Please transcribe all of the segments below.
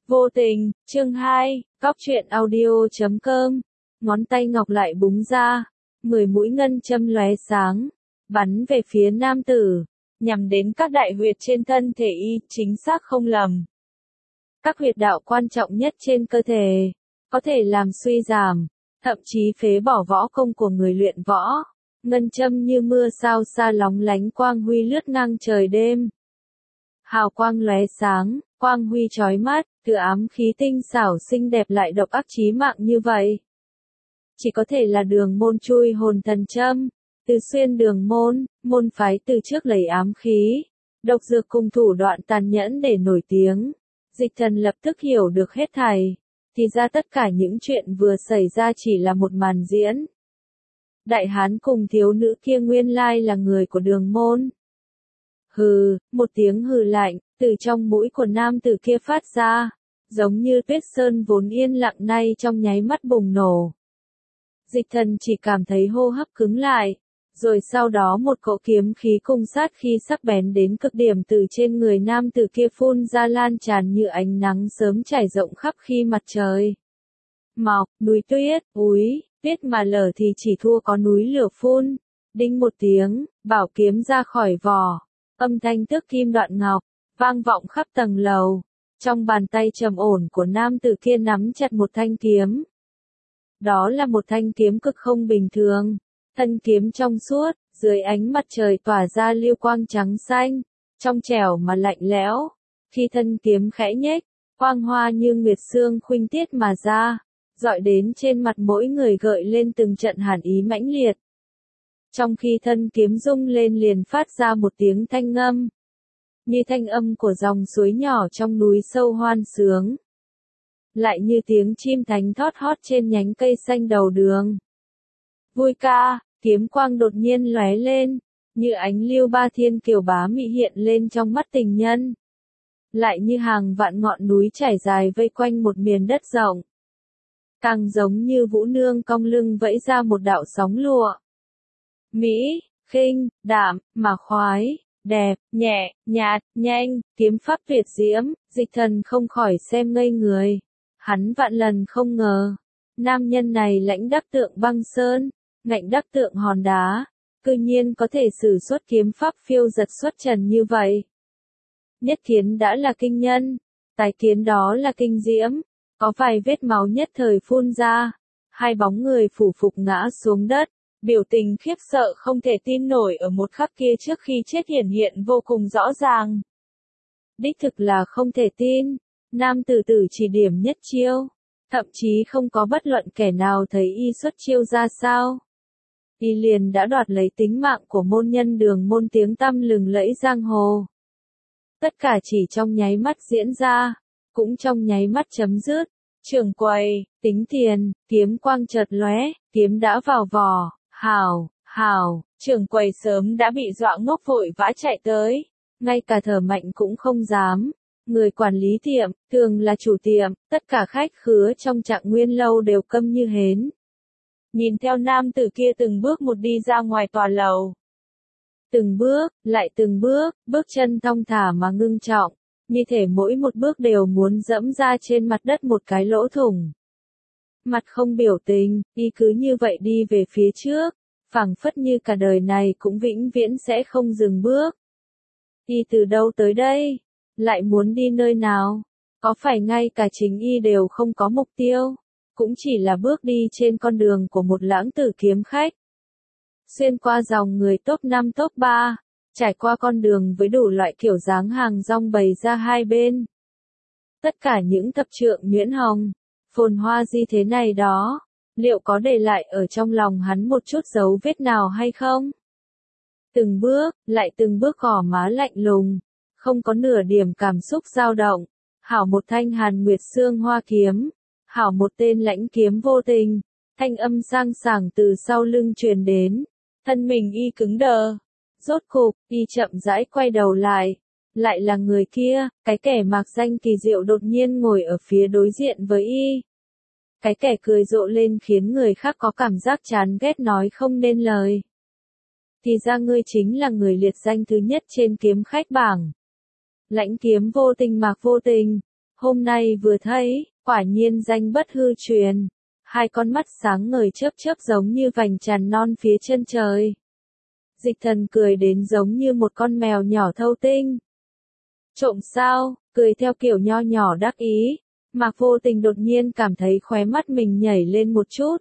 Vô tình, chương 2, Cóc truyện audio.com. Ngón tay ngọc lại búng ra, 10 mũi ngân châm lóe sáng, bắn về phía nam tử, nhằm đến các đại huyệt trên thân thể y, chính xác không lầm. Các huyệt đạo quan trọng nhất trên cơ thể, có thể làm suy giảm, thậm chí phế bỏ võ công của người luyện võ. Ngân châm như mưa sao xa lóng lánh quang huy lướt ngang trời đêm. Hào quang lóe sáng, quang huy chói mắt, từ ám khí tinh xảo xinh đẹp lại độc ác chí mạng như vậy. Chỉ có thể là đường môn chui hồn thần châm, từ xuyên đường môn, môn phái từ trước lấy ám khí, độc dược cùng thủ đoạn tàn nhẫn để nổi tiếng. Dịch Thần lập tức hiểu được hết thảy, thì ra tất cả những chuyện vừa xảy ra chỉ là một màn diễn. Đại hán cùng thiếu nữ kia nguyên lai là người của đường môn. Hừ, một tiếng hừ lạnh, từ trong mũi của nam tử kia phát ra, giống như tuyết sơn vốn yên lặng nay trong nháy mắt bùng nổ. Dịch Thần chỉ cảm thấy hô hấp cứng lại, rồi sau đó một cỗ kiếm khí cùng sát khí sắc bén đến cực điểm từ trên người nam tử kia phun ra lan tràn như ánh nắng sớm trải rộng khắp khi mặt trời mọc, núi tuyết, úi, tuyết mà lở thì chỉ thua có núi lửa phun. Đinh một tiếng, bảo kiếm ra khỏi vỏ, âm thanh tước kim đoạn ngọc, vang vọng khắp tầng lầu. Trong bàn tay trầm ổn của nam tử kia nắm chặt một thanh kiếm. Đó là một thanh kiếm cực không bình thường. Thân kiếm trong suốt, dưới ánh mặt trời tỏa ra lưu quang trắng xanh, trong trẻo mà lạnh lẽo. Khi thân kiếm khẽ nhếch, quang hoa như nguyệt sương khuynh tiết mà ra, dọi đến trên mặt mỗi người gợi lên từng trận hàn ý mãnh liệt. Trong khi thân kiếm rung lên liền phát ra một tiếng thanh ngâm, như thanh âm của dòng suối nhỏ trong núi sâu hoan sướng, lại như tiếng chim thánh thót hót trên nhánh cây xanh đầu đường. Vui ca, kiếm quang đột nhiên lóe lên, như ánh lưu ba thiên kiều bá mị hiện lên trong mắt tình nhân. Lại như hàng vạn ngọn núi trải dài vây quanh một miền đất rộng. Càng giống như vũ nương cong lưng vẫy ra một đạo sóng lụa. Mỹ, khinh, đạm, mà khoái, đẹp, nhẹ, nhạt, nhanh, kiếm pháp tuyệt diễm, Dịch Thần không khỏi xem ngây người. Hắn vạn lần không ngờ, nam nhân này lãnh đắc tượng băng sơn, ngạnh đắc tượng hòn đá, cư nhiên có thể sử xuất kiếm pháp phiêu giật xuất trần như vậy. Nhất kiến đã là kinh nhân, tái kiến đó là kinh diễm, có vài vết máu nhất thời phun ra, hai bóng người phủ phục ngã xuống đất, biểu tình khiếp sợ không thể tin nổi ở một khắc kia trước khi chết hiển hiện vô cùng rõ ràng. Đích thực là không thể tin, nam tử tử chỉ điểm nhất chiêu, thậm chí không có bất luận kẻ nào thấy y xuất chiêu ra sao. Y liền đã đoạt lấy tính mạng của môn nhân đường môn tiếng tăm lừng lẫy giang hồ. Tất cả chỉ trong nháy mắt diễn ra, cũng trong nháy mắt chấm dứt. Trưởng quầy, tính tiền, kiếm quang chợt lóe, kiếm đã vào vỏ, hảo, trưởng quầy sớm đã bị dọa ngốc vội vã chạy tới, ngay cả thở mạnh cũng không dám. Người quản lý tiệm, thường là chủ tiệm, tất cả khách khứa trong Trạng Nguyên lâu đều câm như hến. Nhìn theo nam tử kia từng bước một đi ra ngoài tòa lầu. Từng bước, lại từng bước, bước chân thong thả mà ngưng trọng, như thể mỗi một bước đều muốn dẫm ra trên mặt đất một cái lỗ thủng. Mặt không biểu tình, y cứ như vậy đi về phía trước, phảng phất như cả đời này cũng vĩnh viễn sẽ không dừng bước. Y từ đâu tới đây? Lại muốn đi nơi nào? Có phải ngay cả chính y đều không có mục tiêu? Cũng chỉ là bước đi trên con đường của một lãng tử kiếm khách. Xuyên qua dòng người top 5 top 3, trải qua con đường với đủ loại kiểu dáng hàng rong bày ra hai bên. Tất cả những thập trượng nhuyễn hồng, phồn hoa di thế này đó, liệu có để lại ở trong lòng hắn một chút dấu vết nào hay không? Từng bước, lại từng bước gò má lạnh lùng, không có nửa điểm cảm xúc dao động. Hảo một thanh hàn nguyệt xương hoa kiếm, hảo một tên lãnh kiếm vô tình, thanh âm sang sảng từ sau lưng truyền đến, thân mình y cứng đờ. Rốt cục, y chậm rãi quay đầu lại là người kia, cái kẻ mạc danh kỳ diệu đột nhiên ngồi ở phía đối diện với y. Cái kẻ cười rộ lên khiến người khác có cảm giác chán ghét nói không nên lời. Thì ra ngươi chính là người liệt danh thứ nhất trên kiếm khách bảng. Lãnh kiếm vô tình Mạc Vô Tình, Hôm nay vừa thấy, quả nhiên danh bất hư truyền. Hai con mắt sáng ngời chớp chớp giống như vành tràn non phía chân trời. Dịch Thần cười đến giống như một con mèo nhỏ thâu tinh. Trộm sao, cười theo kiểu nho nhỏ đắc ý. Mạc Vô Tình đột nhiên cảm thấy khóe mắt mình nhảy lên một chút.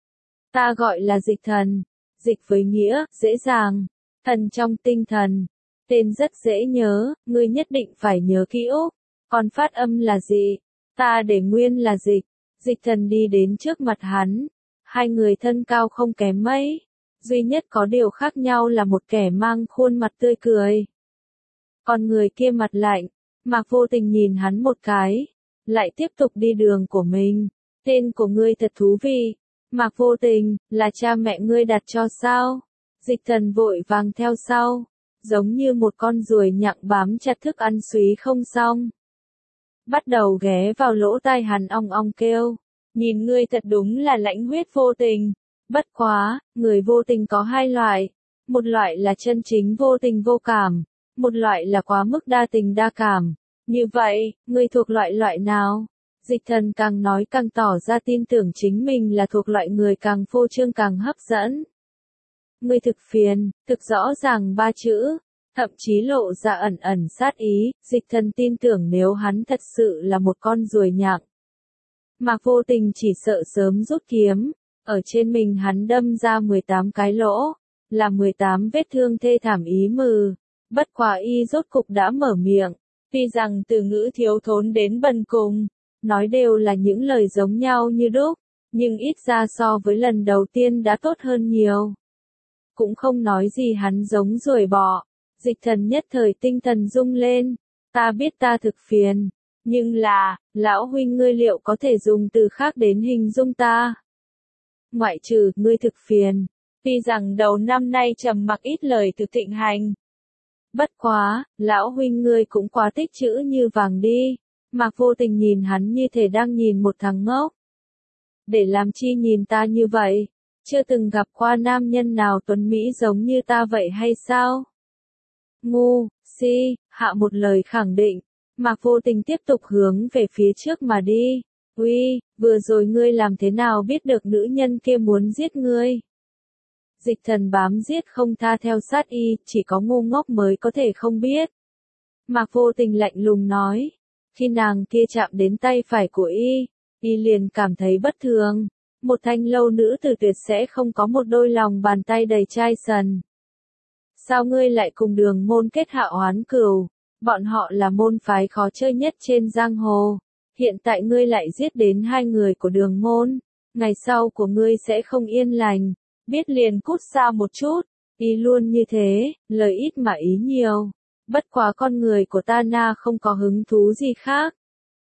Ta gọi là Dịch Thần. Dịch với nghĩa, dễ dàng. Thần trong tinh thần. Tên rất dễ nhớ, ngươi nhất định phải nhớ kỹ Úc. Còn phát âm là gì? Ta để nguyên là Dịch. Dịch Thần đi đến trước mặt hắn. Hai người thân cao không kém mấy. Duy nhất có điều khác nhau là một kẻ mang khuôn mặt tươi cười. Còn người kia mặt lạnh. Mạc Vô Tình nhìn hắn một cái. Lại tiếp tục đi đường của mình. Tên của ngươi thật thú vị. Mạc Vô Tình, là cha mẹ ngươi đặt cho sao? Dịch Thần vội vàng theo sau. Giống như một con ruồi nhặng bám chặt thức ăn súy không xong. Bắt đầu ghé vào lỗ tai hắn ong ong kêu. Nhìn ngươi thật đúng là lãnh huyết vô tình. Bất quá, người vô tình có hai loại. Một loại là chân chính vô tình vô cảm. Một loại là quá mức đa tình đa cảm. Như vậy, ngươi thuộc loại nào? Dịch Thần càng nói càng tỏ ra tin tưởng chính mình là thuộc loại người càng phô trương càng hấp dẫn. Ngươi thực phiền, thực rõ ràng ba chữ. Thậm chí lộ ra ẩn ẩn sát ý, Dịch Thần tin tưởng nếu hắn thật sự là một con ruồi nhặng. Mạc Vô Tình chỉ sợ sớm rút kiếm, ở trên mình hắn đâm ra 18 cái lỗ, là 18 vết thương thê thảm ý mừ. Bất quá y rốt cục đã mở miệng, tuy rằng từ ngữ thiếu thốn đến bần cùng, nói đều là những lời giống nhau như đúc, nhưng ít ra so với lần đầu tiên đã tốt hơn nhiều. Cũng không nói gì hắn giống ruồi bọ. Dịch Thần nhất thời tinh thần rung lên. Ta biết ta thực phiền. Nhưng là, lão huynh ngươi liệu có thể dùng từ khác đến hình dung ta? Ngoại trừ, ngươi thực phiền. Tuy rằng đầu năm nay trầm mặc ít lời thực thịnh hành. Bất quá, lão huynh ngươi cũng quá tích chữ như vàng đi. Mạc Vô Tình nhìn hắn như thể đang nhìn một thằng ngốc. Để làm chi nhìn ta như vậy? Chưa từng gặp qua nam nhân nào tuấn mỹ giống như ta vậy hay sao? Ngu, si, hạ một lời khẳng định. Mạc Vô Tình tiếp tục hướng về phía trước mà đi. Uy, vừa rồi ngươi làm thế nào biết được nữ nhân kia muốn giết ngươi? Dịch Thần bám giết không tha theo sát y, chỉ có ngu ngốc mới có thể không biết. Mạc Vô Tình lạnh lùng nói. Khi nàng kia chạm đến tay phải của y liền cảm thấy bất thường. Một thanh lâu nữ tử tuyệt sẽ không có một đôi lòng bàn tay đầy chai sần. Sao ngươi lại cùng Đường Môn kết hạ oán cừu? Bọn họ là môn phái khó chơi nhất trên giang hồ. Hiện tại ngươi lại giết đến hai người của Đường Môn. Ngày sau của ngươi sẽ không yên lành. Biết liền cút xa một chút. Y luôn như thế, lời ít mà ý nhiều. Bất quá con người của ta na không có hứng thú gì khác.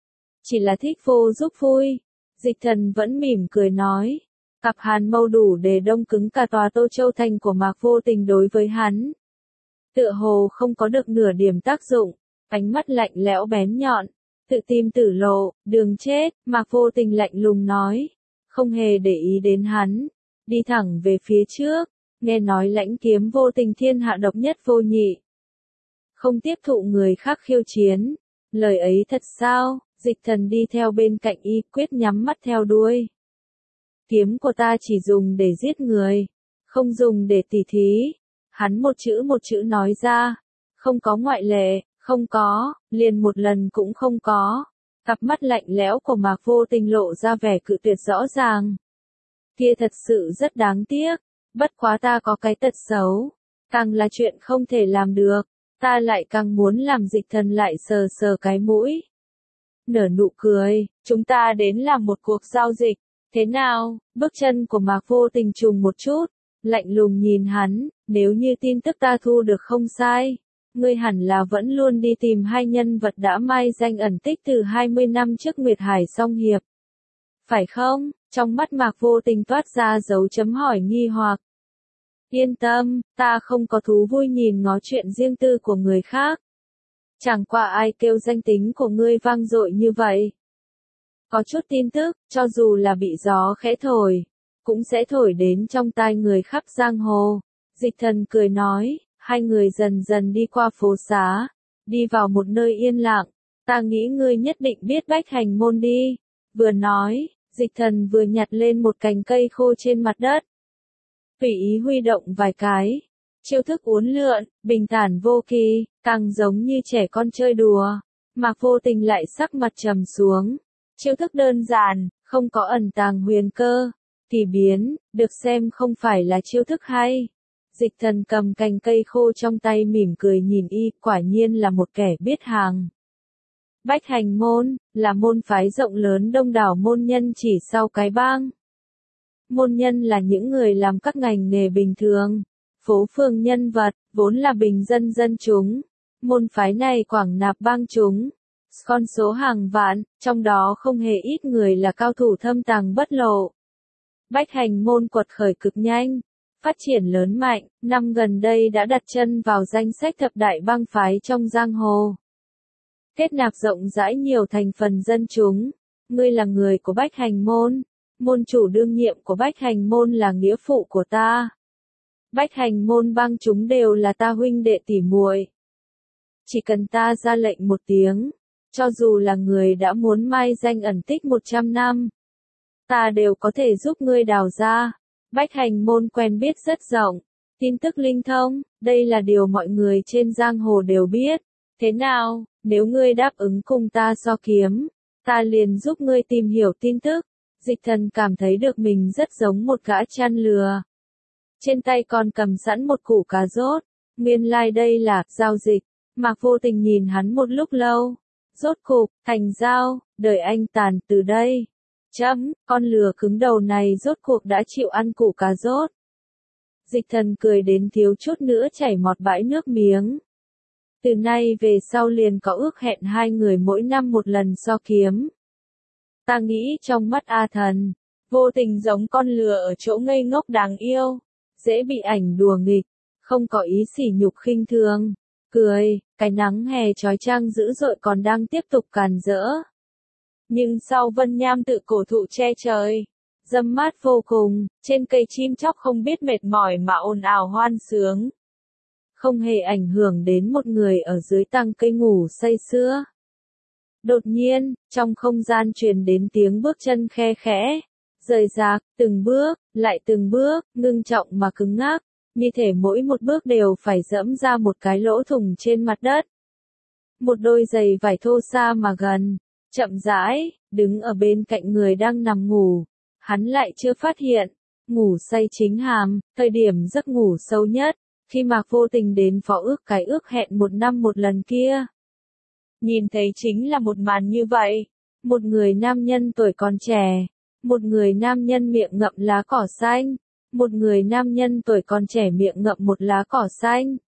Chỉ là thích vô giúp vui. Dịch Thần vẫn mỉm cười nói. Cặp hàn mâu đủ để đông cứng cả tòa Tô Châu Thành của Mạc Vô Tình đối với hắn. Tựa hồ không có được nửa điểm tác dụng, ánh mắt lạnh lẽo bén nhọn, tự tìm tử lộ, đường chết, Mạc Vô Tình lạnh lùng nói, không hề để ý đến hắn, đi thẳng về phía trước, nghe nói lãnh kiếm vô tình thiên hạ độc nhất vô nhị. Không tiếp thụ người khác khiêu chiến, lời ấy thật sao? Dịch Thần đi theo bên cạnh y quyết nhắm mắt theo đuôi. Kiếm của ta chỉ dùng để giết người, không dùng để tỉ thí. Hắn một chữ nói ra, không có ngoại lệ, không có, liền một lần cũng không có. Cặp mắt lạnh lẽo của Mạc Vô Tình lộ ra vẻ cự tuyệt rõ ràng. Kia thật sự rất đáng tiếc, bất quá ta có cái tật xấu, càng là chuyện không thể làm được, ta lại càng muốn làm Dịch Thần lại sờ sờ cái mũi. Nở nụ cười, chúng ta đến làm một cuộc giao dịch, thế nào? Bước chân của Mạc Vô Tình trùng một chút, lạnh lùng nhìn hắn, nếu như tin tức ta thu được không sai, ngươi hẳn là vẫn luôn đi tìm hai nhân vật đã mai danh ẩn tích từ 20 năm trước Nguyệt Hải Song Hiệp. Phải không? Trong mắt Mạc Vô Tình toát ra dấu chấm hỏi nghi hoặc. Yên tâm, ta không có thú vui nhìn ngó chuyện riêng tư của người khác. Chẳng qua ai kêu danh tính của ngươi vang dội như vậy. Có chút tin tức, cho dù là bị gió khẽ thổi, cũng sẽ thổi đến trong tai người khắp giang hồ. Dịch Thần cười nói, hai người dần dần đi qua phố xá, đi vào một nơi yên lặng, Ta nghĩ ngươi nhất định biết Bách Hành Môn đi. Vừa nói, Dịch Thần vừa nhặt lên một cành cây khô trên mặt đất. Tùy ý huy động vài cái. Chiêu thức uốn lượn, bình thản vô kỳ, càng giống như trẻ con chơi đùa. Mạc Vô Tình lại sắc mặt trầm xuống. Chiêu thức đơn giản, không có ẩn tàng huyền cơ. Kỳ biến, được xem không phải là chiêu thức hay. Dịch Thần cầm cành cây khô trong tay mỉm cười nhìn y, quả nhiên là một kẻ biết hàng. Bách Hành Môn, là môn phái rộng lớn đông đảo môn nhân chỉ sau cái bang. Môn nhân là những người làm các ngành nghề bình thường. Phố phường nhân vật, vốn là bình dân dân chúng. Môn phái này quảng nạp bang chúng. Con số hàng vạn, trong đó không hề ít người là cao thủ thâm tàng bất lộ. Bách Hành Môn quật khởi cực nhanh, phát triển lớn mạnh, năm gần đây đã đặt chân vào danh sách thập đại bang phái trong giang hồ. Kết nạp rộng rãi nhiều thành phần dân chúng. Ngươi là người của Bách Hành Môn. Môn chủ đương nhiệm của Bách Hành Môn là nghĩa phụ của ta. Bách Hành Môn bang chúng đều là ta huynh đệ tỉ muội. Chỉ cần ta ra lệnh một tiếng, cho dù là người đã muốn mai danh ẩn tích 100 năm, ta đều có thể giúp ngươi đào ra. Bách Hành Môn quen biết rất rộng, tin tức linh thông, đây là điều mọi người trên giang hồ đều biết. Thế nào, nếu ngươi đáp ứng cùng ta so kiếm, ta liền giúp ngươi tìm hiểu tin tức. Dịch Thần cảm thấy được mình rất giống một gã chăn lừa. Trên tay còn cầm sẵn một củ cà rốt. Nguyên lai đây là giao dịch. Mạc Vô Tình nhìn hắn một lúc lâu. Rốt cục, thành giao, đời anh tàn từ đây. Con lừa cứng đầu này rốt cuộc đã chịu ăn củ cà rốt. Dịch Thần cười đến thiếu chút nữa chảy một bãi nước miếng. Từ nay về sau liền có ước hẹn hai người mỗi năm một lần so kiếm. Ta nghĩ trong mắt A Thần, Vô Tình giống con lừa ở chỗ ngây ngốc đáng yêu, dễ bị ảnh đùa nghịch, không có ý sỉ nhục khinh thường. Cười, cái nắng hè chói chang dữ dội còn đang tiếp tục càn rỡ. Nhưng sau vân nham tự cổ thụ che trời, râm mát vô cùng, trên cây chim chóc không biết mệt mỏi mà ồn ào hoan sướng. Không hề ảnh hưởng đến một người ở dưới tàng cây ngủ say sưa. Đột nhiên, trong không gian truyền đến tiếng bước chân khe khẽ, rời rạc, từng bước, lại từng bước, ngưng trọng mà cứng ngắc, như thể mỗi một bước đều phải dẫm ra một cái lỗ thủng trên mặt đất. Một đôi giày vải thô xa mà gần, chậm rãi, đứng ở bên cạnh người đang nằm ngủ, hắn lại chưa phát hiện, ngủ say chính hàm, thời điểm giấc ngủ sâu nhất, khi Mạc Vô Tình đến phó ước cái ước hẹn một năm một lần kia. Nhìn thấy chính là một màn như vậy, một người nam nhân tuổi còn trẻ, một người nam nhân miệng ngậm lá cỏ xanh, một người nam nhân tuổi còn trẻ miệng ngậm một lá cỏ xanh.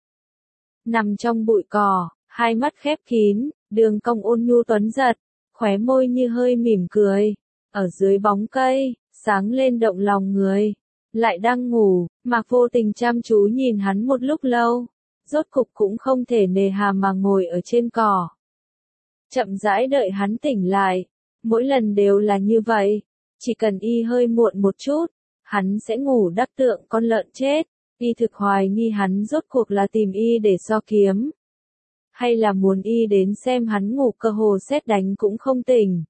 Nằm trong bụi cỏ, hai mắt khép kín, đường cong ôn nhu tuấn giật, khóe môi như hơi mỉm cười, ở dưới bóng cây, sáng lên động lòng người. Lại đang ngủ, Mạc Vô Tình chăm chú nhìn hắn một lúc lâu, rốt cục cũng không thể nề hà mà ngồi ở trên cỏ. Chậm rãi đợi hắn tỉnh lại, mỗi lần đều là như vậy, chỉ cần y hơi muộn một chút, hắn sẽ ngủ đắc tượng con lợn chết. Y thực hoài nghi hắn rốt cuộc là tìm y để so kiếm, hay là muốn y đến xem hắn ngủ cơ hồ sét đánh cũng không tỉnh.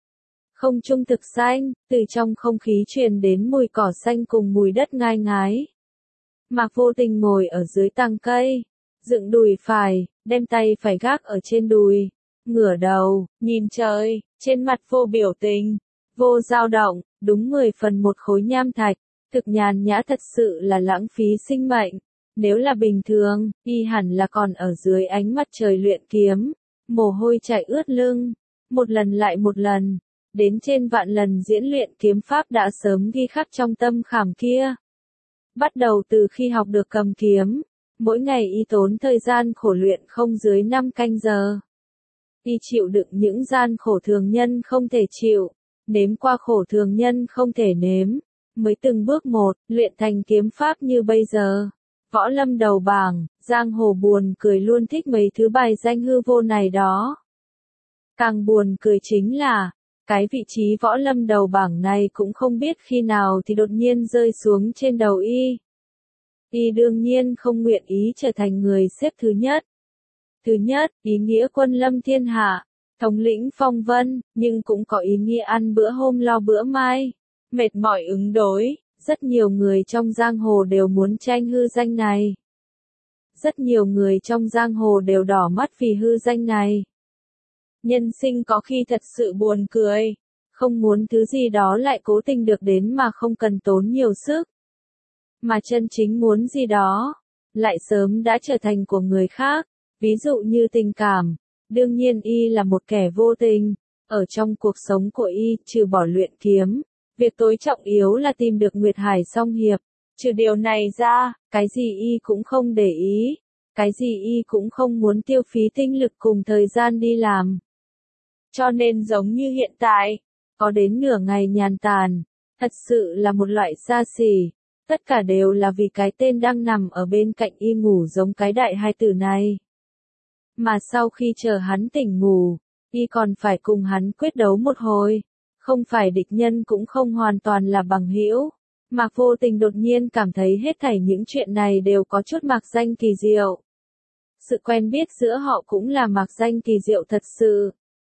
Không trung thực xanh, từ trong không khí truyền đến mùi cỏ xanh cùng mùi đất ngai ngái. Mạc Vô Tình ngồi ở dưới tàng cây, dựng đùi phải, đem tay phải gác ở trên đùi, ngửa đầu, nhìn trời, trên mặt vô biểu tình, vô dao động, đúng 10 phần một khối nham thạch, thực nhàn nhã thật sự là lãng phí sinh mệnh. Nếu là bình thường, y hẳn là còn ở dưới ánh mặt trời luyện kiếm, mồ hôi chảy ướt lưng, một lần lại một lần. Đến trên vạn lần diễn luyện kiếm pháp đã sớm ghi khắc trong tâm khảm kia. Bắt đầu từ khi học được cầm kiếm, mỗi ngày y tốn thời gian khổ luyện không dưới 5 canh giờ. Y chịu đựng những gian khổ thường nhân không thể chịu, nếm qua khổ thường nhân không thể nếm, mới từng bước một, luyện thành kiếm pháp như bây giờ. Võ lâm đầu bảng, giang hồ buồn cười luôn thích mấy thứ bài danh hư vô này đó. Càng buồn cười chính là, cái vị trí võ lâm đầu bảng này cũng không biết khi nào thì đột nhiên rơi xuống trên đầu y. Y đương nhiên không nguyện ý trở thành người xếp thứ nhất. Thứ nhất, ý nghĩa quân lâm thiên hạ, thống lĩnh phong vân, nhưng cũng có ý nghĩa ăn bữa hôm lo bữa mai, mệt mỏi ứng đối, rất nhiều người trong giang hồ đều muốn tranh hư danh này. Rất nhiều người trong giang hồ đều đỏ mắt vì hư danh này. Nhân sinh có khi thật sự buồn cười, không muốn thứ gì đó lại cố tình được đến mà không cần tốn nhiều sức. Mà chân chính muốn gì đó, lại sớm đã trở thành của người khác, ví dụ như tình cảm. Đương nhiên y là một kẻ vô tình, ở trong cuộc sống của y, trừ bỏ luyện kiếm, việc tối trọng yếu là tìm được Nguyệt Hải song hiệp. Trừ điều này ra, cái gì y cũng không để ý, cái gì y cũng không muốn tiêu phí tinh lực cùng thời gian đi làm. Cho nên giống như hiện tại, có đến nửa ngày nhàn tản, thật sự là một loại xa xỉ, tất cả đều là vì cái tên đang nằm ở bên cạnh y ngủ giống cái đại hai tử này. Mà sau khi chờ hắn tỉnh ngủ, y còn phải cùng hắn quyết đấu một hồi, không phải địch nhân cũng không hoàn toàn là bằng hữu. Mạc Vô Tình đột nhiên cảm thấy hết thảy những chuyện này đều có chút mạc danh kỳ diệu. Sự quen biết giữa họ cũng là mạc danh kỳ diệu thật sự.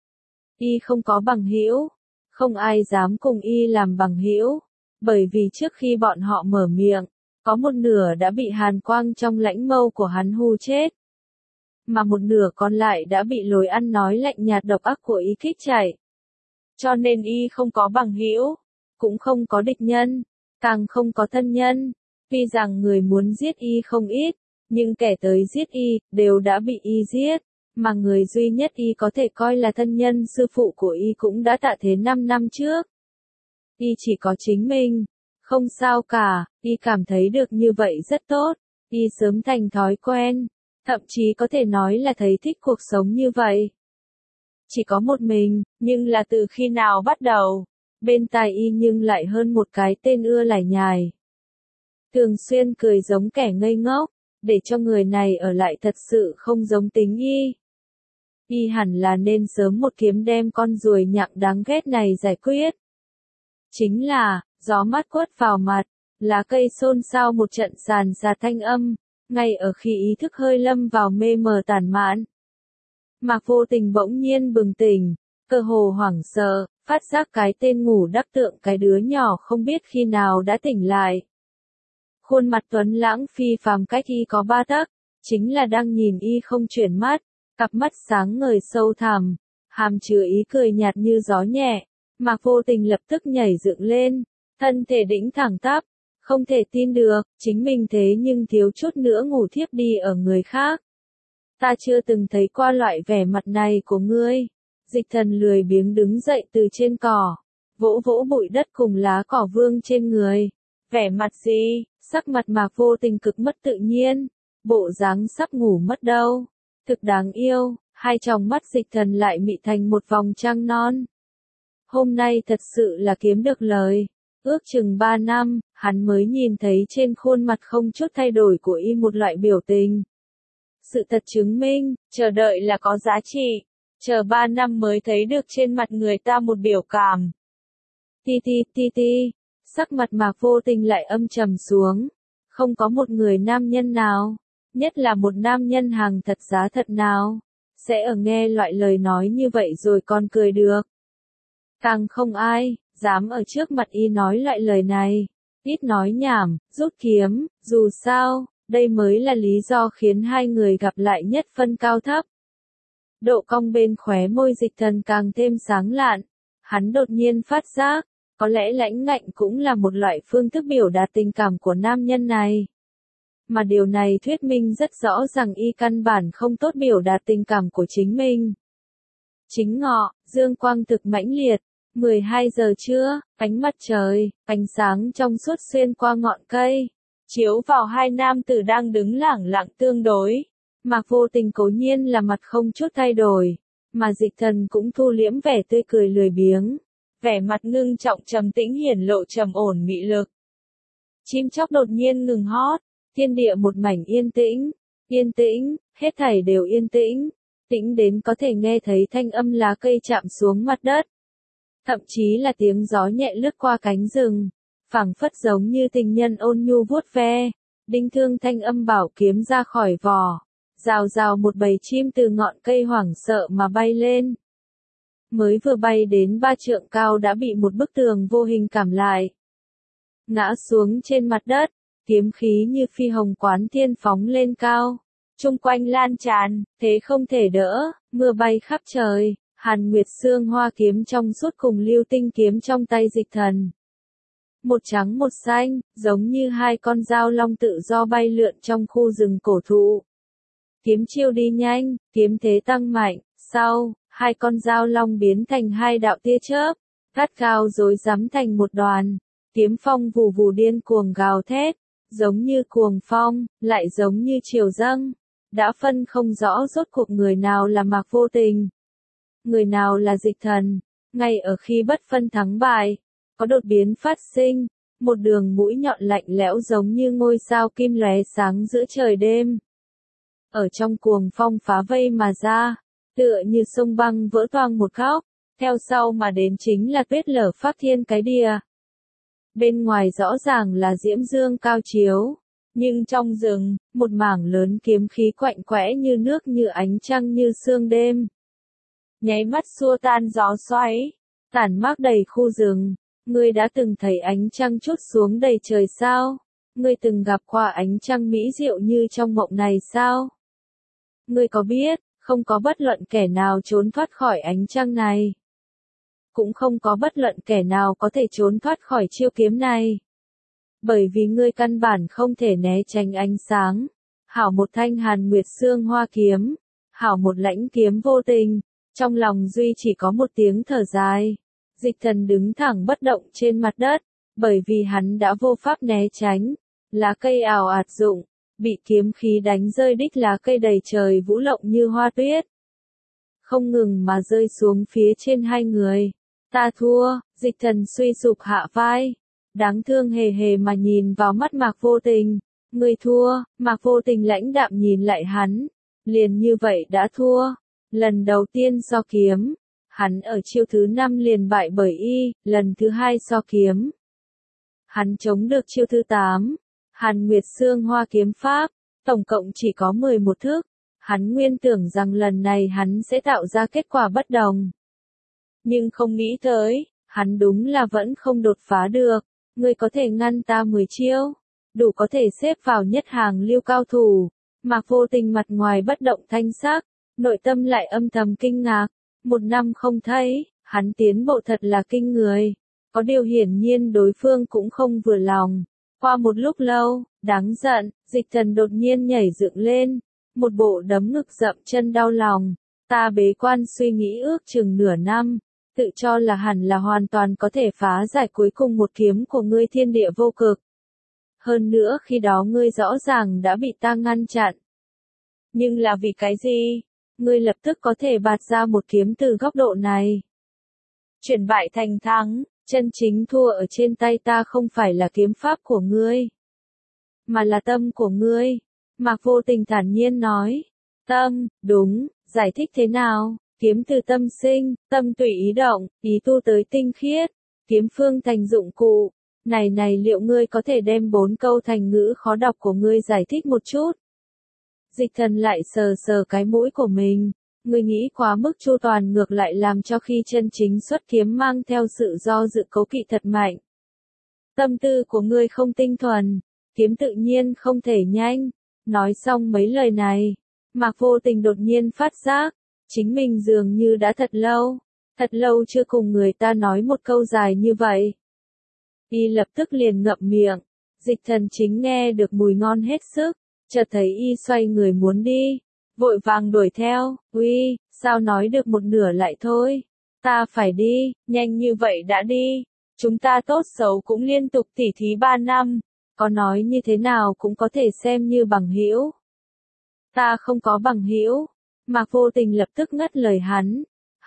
Y không có bằng hữu, không ai dám cùng y làm bằng hữu, bởi vì trước khi bọn họ mở miệng, có một nửa đã bị hàn quang trong lãnh mâu của hắn hù chết. Mà một nửa còn lại đã bị lối ăn nói lạnh nhạt độc ác của y kích chạy. Cho nên y không có bằng hữu, cũng không có địch nhân, càng không có thân nhân. Tuy rằng người muốn giết y không ít, nhưng kẻ tới giết y, đều đã bị y giết. Mà người duy nhất y có thể coi là thân nhân sư phụ của y cũng đã tạ thế 5 năm trước. Y chỉ có chính mình, không sao cả, y cảm thấy được như vậy rất tốt, y sớm thành thói quen, thậm chí có thể nói là thấy thích cuộc sống như vậy. Chỉ có một mình, nhưng là từ khi nào bắt đầu, bên tai y nhưng lại hơn một cái tên ưa lải nhải. Thường xuyên cười giống kẻ ngây ngốc, để cho người này ở lại thật sự không giống tính y. Y hẳn là nên sớm một kiếm đem con ruồi nhặng đáng ghét này giải quyết. Chính là, gió mát quất vào mặt, lá cây xôn xao một trận sàn sạt thanh âm, ngay ở khi ý thức hơi lâm vào mê mờ tản mạn. Mạc Vô Tình bỗng nhiên bừng tỉnh, cơ hồ hoảng sợ, phát giác cái tên ngủ đắc tượng cái đứa nhỏ không biết khi nào đã tỉnh lại. Khuôn mặt tuấn lãng phi phàm cách y có 3 tấc, chính là đang nhìn y không chuyển mắt, cặp mắt sáng ngời sâu thẳm, hàm chứa ý cười nhạt như gió nhẹ. Mạc Vô Tình lập tức nhảy dựng lên, thân thể đĩnh thẳng tắp, không thể tin được, chính mình thế nhưng thiếu chút nữa ngủ thiếp đi ở người khác. Ta chưa từng thấy qua loại vẻ mặt này của ngươi. Dịch Thần lười biếng đứng dậy từ trên cỏ, vỗ vỗ bụi đất cùng lá cỏ vương trên người. Vẻ mặt gì? Sắc mặt Mạc Vô Tình cực mất tự nhiên, bộ dáng sắp ngủ mất đâu. Thực đáng yêu, hai tròng mắt Dịch Thần lại mị thành một vòng trăng non. Hôm nay thật sự là kiếm được lời. Ước chừng 3 năm, hắn mới nhìn thấy trên khuôn mặt không chút thay đổi của y một loại biểu tình. Sự thật chứng minh, chờ đợi là có giá trị. Chờ 3 năm mới thấy được trên mặt người ta một biểu cảm. Ti, sắc mặt Mạc Vô Tình lại âm trầm xuống. Không có một người nam nhân nào, nhất là một nam nhân hàng thật giá thật nào, sẽ ở nghe loại lời nói như vậy rồi còn cười được. Càng không ai dám ở trước mặt y nói loại lời này. Ít nói nhảm, rút kiếm, dù sao, đây mới là lý do khiến hai người gặp lại nhất phân cao thấp. Độ cong bên khóe môi Dịch Thần càng thêm sáng lạn. Hắn đột nhiên phát giác, có lẽ lãnh ngạnh cũng là một loại phương thức biểu đạt tình cảm của nam nhân này. Mà điều này thuyết minh rất rõ rằng y căn bản không tốt biểu đạt tình cảm của chính mình. Chính ngọ, dương quang thực mãnh liệt. 12 giờ trưa, ánh mặt trời, ánh sáng trong suốt xuyên qua ngọn cây, chiếu vào hai nam tử đang đứng lẳng lặng tương đối. Mạc Vô Tình cố nhiên là mặt không chút thay đổi, mà Dịch Thần cũng thu liễm vẻ tươi cười lười biếng, vẻ mặt ngưng trọng trầm tĩnh hiển lộ trầm ổn mị lực. Chim chóc đột nhiên ngừng hót, thiên địa một mảnh yên tĩnh, hết thảy đều yên tĩnh, tĩnh đến có thể nghe thấy thanh âm lá cây chạm xuống mặt đất. Thậm chí là tiếng gió nhẹ lướt qua cánh rừng, phảng phất giống như tình nhân ôn nhu vuốt ve, đinh thương thanh âm bảo kiếm ra khỏi vỏ, rào rào một bầy chim từ ngọn cây hoảng sợ mà bay lên. mới vừa bay đến 3 trượng cao đã bị một bức tường vô hình cản lại. Ngã xuống trên mặt đất, kiếm khí như phi hồng quán thiên phóng lên cao, chung quanh lan tràn, thế không thể đỡ, mưa bay khắp trời, Hàn Nguyệt Xương Hoa kiếm trong suốt cùng lưu tinh kiếm trong tay Dịch Thần. Một trắng một xanh, giống như hai con dao long tự do bay lượn trong khu rừng cổ thụ. Kiếm chiêu đi nhanh, kiếm thế tăng mạnh, sau, hai con dao long biến thành hai đạo tia chớp, gắt gao rối rắm thành một đoàn. Kiếm phong vù vù điên cuồng gào thét, giống như cuồng phong, lại giống như triều dâng. Đã phân không rõ rốt cuộc người nào là Mạc Vô Tình, người nào là Dịch Thần. Ngay ở khi bất phân thắng bại, có đột biến phát sinh, một đường mũi nhọn lạnh lẽo giống như ngôi sao kim lóe sáng giữa trời đêm. Ở trong cuồng phong phá vây mà ra, tựa như sông băng vỡ toang một góc, theo sau mà đến chính là tuyết lở phác thiên cái địa. Bên ngoài rõ ràng là diễm dương cao chiếu, nhưng trong rừng, một mảng lớn kiếm khí quạnh quẽ như nước như ánh trăng như sương đêm. Nháy mắt xua tan gió xoáy, tản mát đầy khu rừng. Ngươi đã từng thấy ánh trăng trút xuống đầy trời sao? Ngươi từng gặp qua ánh trăng mỹ diệu như trong mộng này sao? Ngươi có biết, không có bất luận kẻ nào trốn thoát khỏi ánh trăng này. Cũng không có bất luận kẻ nào có thể trốn thoát khỏi chiêu kiếm này. Bởi vì ngươi căn bản không thể né tránh ánh sáng. Hảo một thanh Hàn Nguyệt Xương Hoa kiếm, hảo một lãnh kiếm vô tình, trong lòng Duy chỉ có một tiếng thở dài. Dịch Thần đứng thẳng bất động trên mặt đất, bởi vì hắn đã vô pháp né tránh. Lá cây ào ạt rụng, bị kiếm khí đánh rơi đích lá cây đầy trời vũ lộng như hoa tuyết. Không ngừng mà rơi xuống phía trên hai người. Ta thua, Dịch Thần suy sụp hạ vai. Đáng thương hề hề mà nhìn vào mắt Mạc Vô Tình. Ngươi thua, Mạc Vô Tình lãnh đạm nhìn lại hắn. Liền như vậy đã thua. Lần đầu tiên so kiếm. Hắn ở chiêu thứ 5 liền bại bởi y, lần thứ 2 so kiếm. Hắn chống được chiêu thứ 8. Hàn Nguyệt Xương Hoa kiếm pháp, tổng cộng chỉ có 11 thức. Hắn nguyên tưởng rằng lần này hắn sẽ tạo ra kết quả bất đồng. Nhưng không nghĩ tới, hắn đúng là vẫn không đột phá được. Ngươi có thể ngăn ta 10 chiêu, đủ có thể xếp vào nhất hàng lưu cao thủ. Mạc Vô Tình mặt ngoài bất động thanh sắc, nội tâm lại âm thầm kinh ngạc. 1 năm không thấy, hắn tiến bộ thật là kinh người. Có điều hiển nhiên đối phương cũng không vừa lòng. Qua một lúc lâu, đáng giận, Dịch Thần đột nhiên nhảy dựng lên. Một bộ đấm ngực dậm chân đau lòng. Ta bế quan suy nghĩ ước chừng nửa năm. Tự cho là hẳn là hoàn toàn có thể phá giải cuối cùng một kiếm của ngươi thiên địa vô cực. Hơn nữa khi đó ngươi rõ ràng đã bị ta ngăn chặn. Nhưng là vì cái gì? Ngươi lập tức có thể bạt ra một kiếm từ góc độ này. Chuyển bại thành thắng, chân chính thua ở trên tay ta không phải là kiếm pháp của ngươi, mà là tâm của ngươi. Mạc Vô Tình thản nhiên nói. Tâm, đúng, giải thích thế nào? Kiếm từ tâm sinh, tâm tùy ý động, ý tu tới tinh khiết, kiếm phương thành dụng cụ. Này liệu ngươi có thể đem 4 câu thành ngữ khó đọc của ngươi giải thích một chút? Dịch Thần lại sờ sờ cái mũi của mình. Ngươi nghĩ quá mức chu toàn ngược lại làm cho khi chân chính xuất kiếm mang theo sự do dự cố kỵ thật mạnh. Tâm tư của ngươi không tinh thuần, kiếm tự nhiên không thể nhanh. Nói xong mấy lời này, Mạc Vô Tình đột nhiên phát giác, chính mình dường như đã thật lâu chưa cùng người ta nói một câu dài như vậy. Y lập tức liền ngậm miệng, Dịch Thần chính nghe được mùi ngon hết sức, chợt thấy y xoay người muốn đi, vội vàng đuổi theo. Uy, sao nói được một nửa lại thôi, ta phải đi, nhanh như vậy đã đi, chúng ta tốt xấu cũng liên tục tỉ thí 3 năm, có nói như thế nào cũng có thể xem như bằng hữu. Ta không có bằng hữu. Mạc Vô Tình lập tức ngắt lời hắn.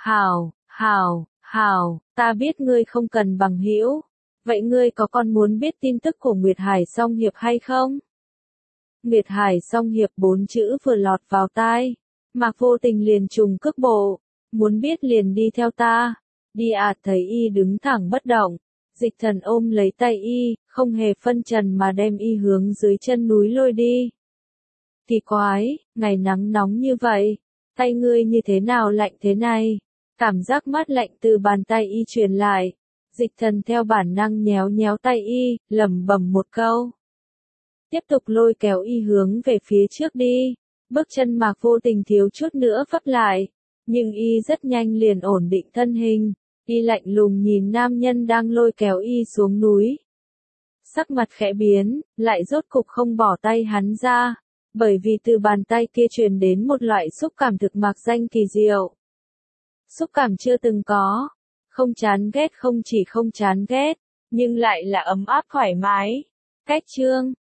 Hảo, ta biết ngươi không cần bằng hữu. Vậy ngươi có còn muốn biết tin tức của Nguyệt Hải Song Hiệp hay không? Nguyệt Hải Song Hiệp 4 chữ vừa lọt vào tai. Mạc Vô Tình liền trùng cước bộ. Muốn biết liền đi theo ta. Đi thấy y đứng thẳng bất động. Dịch Thần ôm lấy tay y, không hề phân trần mà đem y hướng dưới chân núi lôi đi. Kỳ quái, ngày nắng nóng như vậy, tay ngươi như thế nào lạnh thế này? Cảm giác mát lạnh từ bàn tay y truyền lại. Dịch thần theo bản năng nhéo nhéo tay y, lẩm bẩm một câu. Tiếp tục lôi kéo y hướng về phía trước đi. Bước chân Mạc Vô Tình thiếu chút nữa vấp lại. Nhưng y rất nhanh liền ổn định thân hình. Y lạnh lùng nhìn nam nhân đang lôi kéo y xuống núi. Sắc mặt khẽ biến, lại rốt cục không bỏ tay hắn ra. Bởi vì từ bàn tay kia truyền đến một loại xúc cảm thực mạc danh kỳ diệu. Xúc cảm chưa từng có. Không chán ghét, không chỉ không chán ghét, nhưng lại là ấm áp thoải mái. Cách chương